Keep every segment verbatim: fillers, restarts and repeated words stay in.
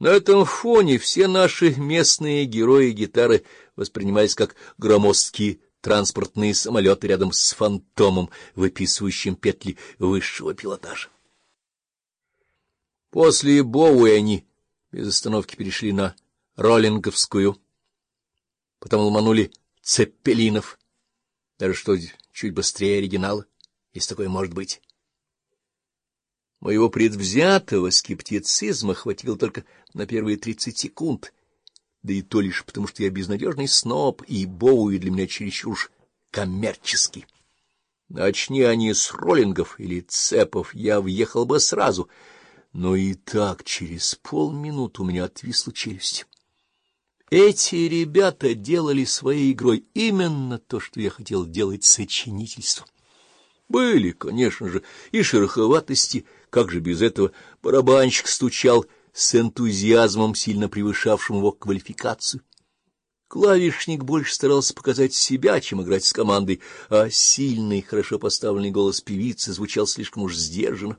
На этом фоне все наши местные герои-гитары воспринимались как громоздкие транспортные самолеты рядом с фантомом, выписывающим петли высшего пилотажа. После Боуи они без остановки перешли на роллинговскую, потом ломанули цеппелинов, даже что чуть быстрее оригинала, если такое может быть. Моего предвзятого скептицизма хватило только на первые тридцать секунд, да и то лишь потому, что я безнадежный сноб, и Боуи для меня чересчур уж коммерческий. Начни они с роллингов или цепов, я въехал бы сразу, но и так через полминуты у меня отвисла челюсть. Эти ребята делали своей игрой именно то, что я хотел делать сочинительством. Были, конечно же, и шероховатости, как же без этого. Барабанщик стучал с энтузиазмом, сильно превышавшим его квалификацию. Клавишник больше старался показать себя, чем играть с командой, а сильный, хорошо поставленный голос певицы звучал слишком уж сдержанно.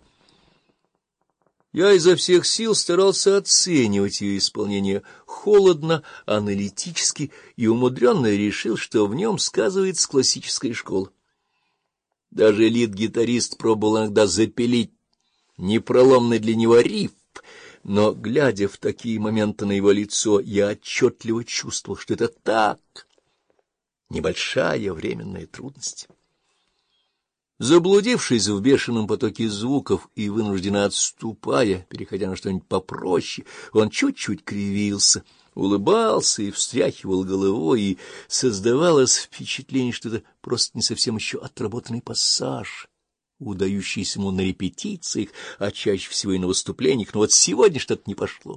Я изо всех сил старался оценивать ее исполнение холодно, аналитически, и умудренно решил, что в нем сказывается классическая школа. Даже лид-гитарист пробовал иногда запилить непроломный для него риф, но, глядя в такие моменты на его лицо, я отчетливо чувствовал, что это так, небольшая временная трудность. Заблудившись в бешеном потоке звуков и вынужденно отступая, переходя на что-нибудь попроще, он чуть-чуть кривился, улыбался и встряхивал головой, и создавалось впечатление, что это просто не совсем еще отработанный пассаж, удающийся ему на репетициях, а чаще всего и на выступлениях, но вот сегодня что-то не пошло.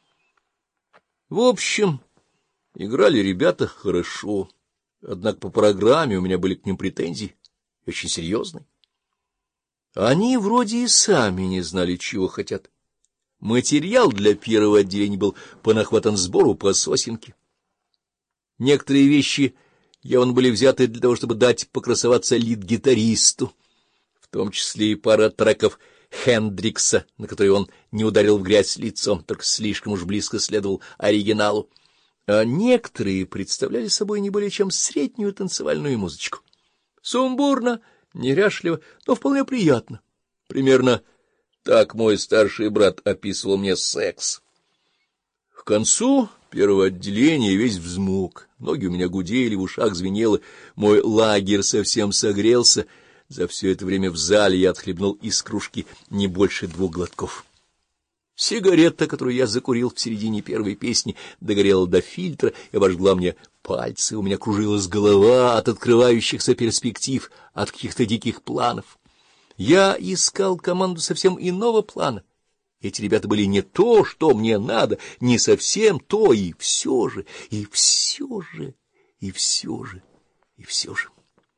В общем, играли ребята хорошо, однако по программе у меня были к ним претензии, очень серьезные. Они вроде и сами не знали, чего хотят. Материал для первого отделения был понахватан сбору по сосенке. Некоторые вещи явно были взяты для того, чтобы дать покрасоваться лид-гитаристу, в том числе и пара треков Хендрикса, на которые он не ударил в грязь лицом, только слишком уж близко следовал оригиналу. А некоторые представляли собой не более чем среднюю танцевальную музычку. Сумбурно, неряшливо, но вполне приятно. Примерно так мой старший брат описывал мне секс. К концу первого отделения весь взмок, ноги у меня гудели, в ушах звенело, мой лагерь совсем согрелся. За все это время в зале я отхлебнул из кружки не больше двух глотков. Сигарета, которую я закурил в середине первой песни, догорела до фильтра и обожгла мне пальцы, у меня кружилась голова от открывающихся перспектив, от каких-то диких планов. Я искал команду совсем иного плана. Эти ребята были не то, что мне надо, не совсем то, и все же, и все же, и все же, и все же.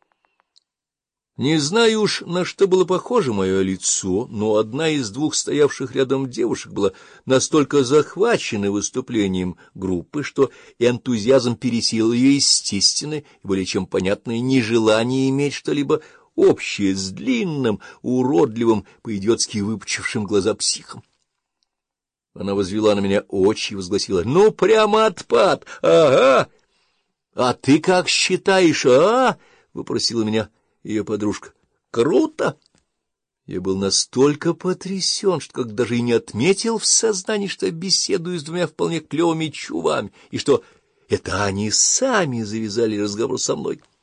Не знаю уж, на что было похоже мое лицо, но одна из двух стоявших рядом девушек была настолько захвачена выступлением группы, что энтузиазм пересилил ее естественное и более чем понятное нежелание иметь что-либо общее с длинным, уродливым, по-идиотски выпучившим глаза психом. Она возвела на меня очи и возгласила: «Ну, прямо отпад! Ага! А ты как считаешь, а?» — выпросила меня ее подружка. «Круто!» Я был настолько потрясен, что как даже и не отметил в сознании, что беседую с двумя вполне клевыми чувами, и что это они сами завязали разговор со мной.